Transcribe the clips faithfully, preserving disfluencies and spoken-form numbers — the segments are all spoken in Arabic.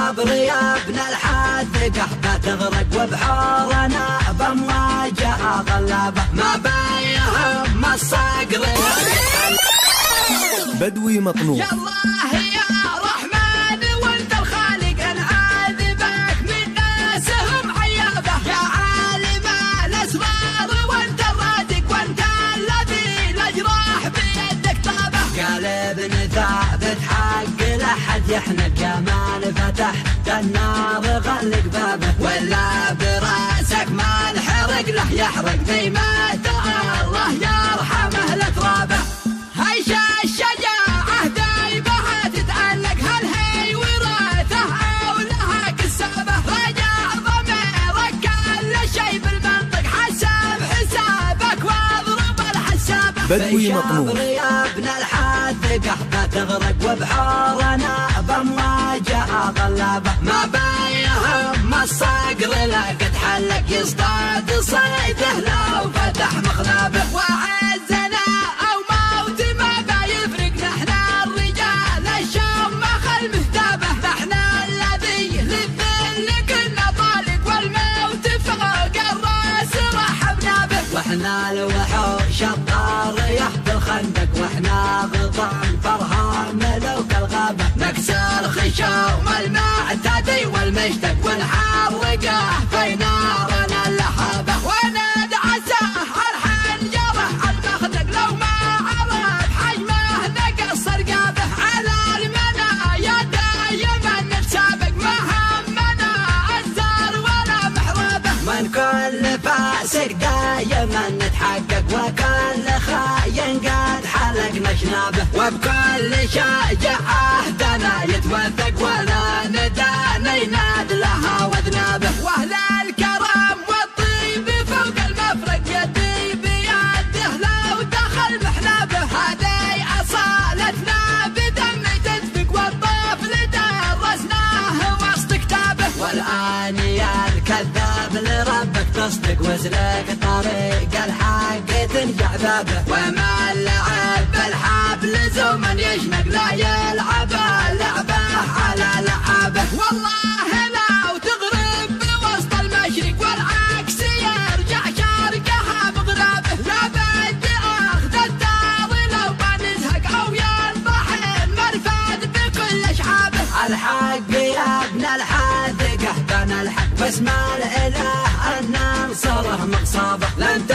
شابر يا ابن الحاد قحبة تغرق وبحورنا بمواجهة غلابة ما بيهم الصقر بدوي مطنوب. يا الله يا رحمن وانت الخالق نعاذبك من ناسهم عيابة يا عالم الاسرار وانت الرازق وانت الذي الاجراح بيدك طابة. قال ابن ثابت حق لحد يحنق يا مان فتحت النار غلق بابه ولا براسك ما انحرق له يحرق ذي ما الله يرحمه لترابه. هيش الشجاعة دايبها تتعلق هالهي وراثه أو لها كسابة رجع ضميرك كل شي بالمنطق حسب حسابك واضرب الحسابة. بدوي مطنوب. يا ابن الحاد قحبة تغرق وبحورنا بمواجهة غلابة ما بيهم الصقر لا قد حلق يصطاد صيده لو فتح مخلابه. وعزنا أو موت ما بيفرق نحن الرجال الشمخ المهتابة نحن الذي للذل كنا طالق والموت فوق الراس رحبنا به. واحنا الوحوش الطار يحت الخندق واحنا غضان فرهان ملوك الغابة نكسر خشوم المعتدي والمشتق ونحرقه في نارنا اللهابة. وندعسه الحنجرة المخنق لو ما عرف حجمه نقص رقابه على المنايا دايما نتسابق ما همنا الزار ولا محرابه. من كل فاسق دايما نتحقق وكل خاين قد حلقنا شنابه وبكل شجاعة دنا يتوثق ولا ندانا يناد لها وذنابه. واهل الكرم والطيب فوق المفرق يدي بيده لو دخل محنابه هذه اصالتنا بدم تدفق والطفل درسناه وسط كتابه. والآن يا الكذاب لربك تصدق واسلك طريق الحق تنجع بابه وما اللعب بالحبل زمن يشنق لا يلعب لعبه على لعبه. والله لو تغرب بوسط المشرق والعكس يرجع شرقها بغرابه لا بدي اخذ الدار لو بنزهق او ينضحن مرفد بكل اشعابه. الحق يا ابن الحاد قحبنا الحق بس ما الاله ان ننصره مقصابه لن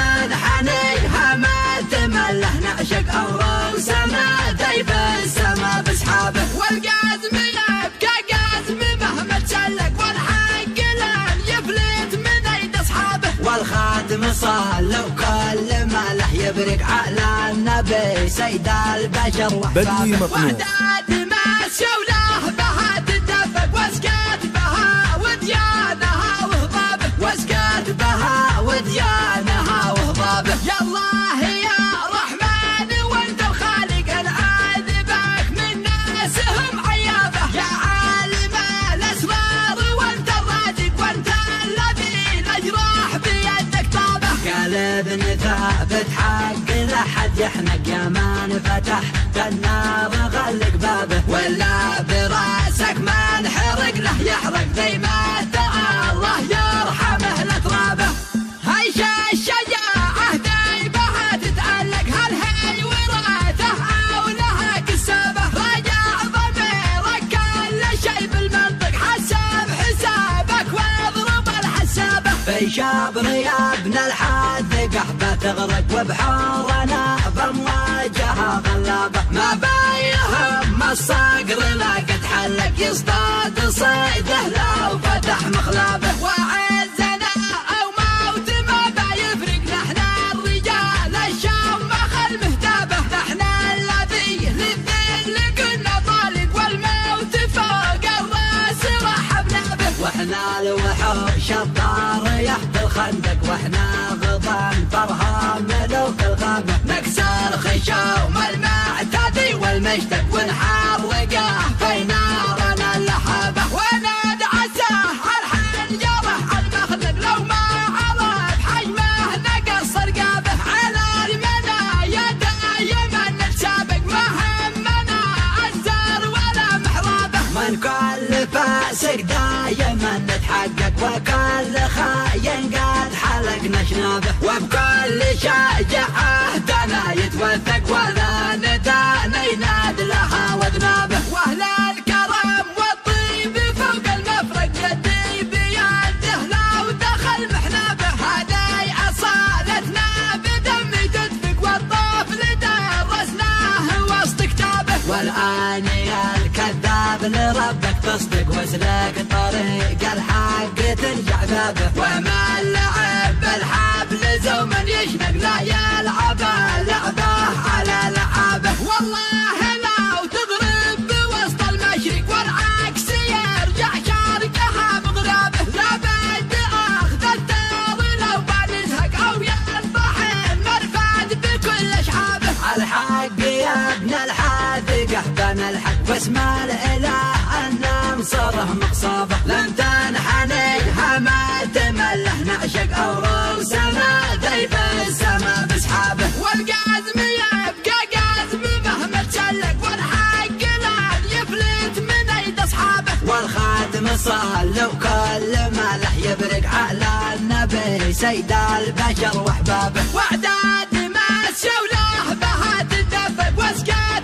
تنحنيها ما تمله نعشق او روسنا ديب السما بسحابه. والقازم يبكى قازم مهما تسلق والحق لن يفلت من ايد اصحابه. والخاتم صال وكل ما له يبرق على النبي سيد البشر بدوي وحبابه. مطنوب. وحداد ما شوله بها تتدفق وسكت بها وديانها وهضابه واسقات بها وديانها وهضابه. يا الله يا رحمن وانت الخالق نعاذبك من ناسهم عيابه يا عالم الاسرار وانت الرازق وانت الذي الاجراح بيدك طابه. قال ابن ثابت حق لحد يحنق يا مان فتحت النار غلق بابه ولا براسك ما انحرق له يحرق ذي ما الله يرحمه لترابه. هيش الشجاعة دايبها تتعلق هالهي وراثه أو لها كسابة رجع ضميرك كل شي بالمنطق حسب حسابك واضرب الحسابة. في شابر يا ابن الحاد قحبة تغرق وبحورنا بمواجهة غلابة ما بيهم الصقر لا قد حلق يصطاد صيده لو فتح مخلابه. وعزنا أو موت ما بيفرق نحن الرجال الشمخ المهتابة نحن الذي للذل كنا طالق والموت فوق الراس رحبنا به. واحنا الوحوش الطار يحت الخندق واحنا غضان فرهان ملوك الغابة نكسر خشوم المعتدي والمشتق ونحرقه في نارنا اللهابة. وندعسه الحنجرة المخنق لو ما عرف حجمه نقص رقابه على المنايا دايما نتسابق ما همنا الزار ولا محرابه. من كل فات راسك دايما نتحقق، وكل خاين قد حلقنا شنابه، وبكل شجاعة دنا يتوثق، ولا ندانا يناد لها وذنابه. واهل الكرم والطيب فوق المفرق يدي بيده لو دخل محنابه، هذه اصالتنا بدم تدفق، والطفل درسناه وسط كتابه. والآن يا الكذاب لربك تصدق، واسلك طريق الحق ترجع بابه، ومن لعب بالحبل زوما يشنق لا يلعب لعبه على لعابه. والله لو تضرب بوسط المشرق والعكس يرجع شارقها بغرابه، لا بد اخذ الثار لو بنزهق او ينطحن مرفد بكل اشحابه. الحق يا ابن الحاذقه بن الحق، واسم الاله ان نصره مقصابه، لن تنحني ما تمله نعشق اوراق سما ذيب السما بسحابه. والقازم يبقى قازم مهما تسلق، والحق لن يفلت من ايد اصحابه. والخاتم صال وكل ما له يبرق على النبي سيد البشر واحبابه. واعداد ما الشوله بها تدفق، واسكت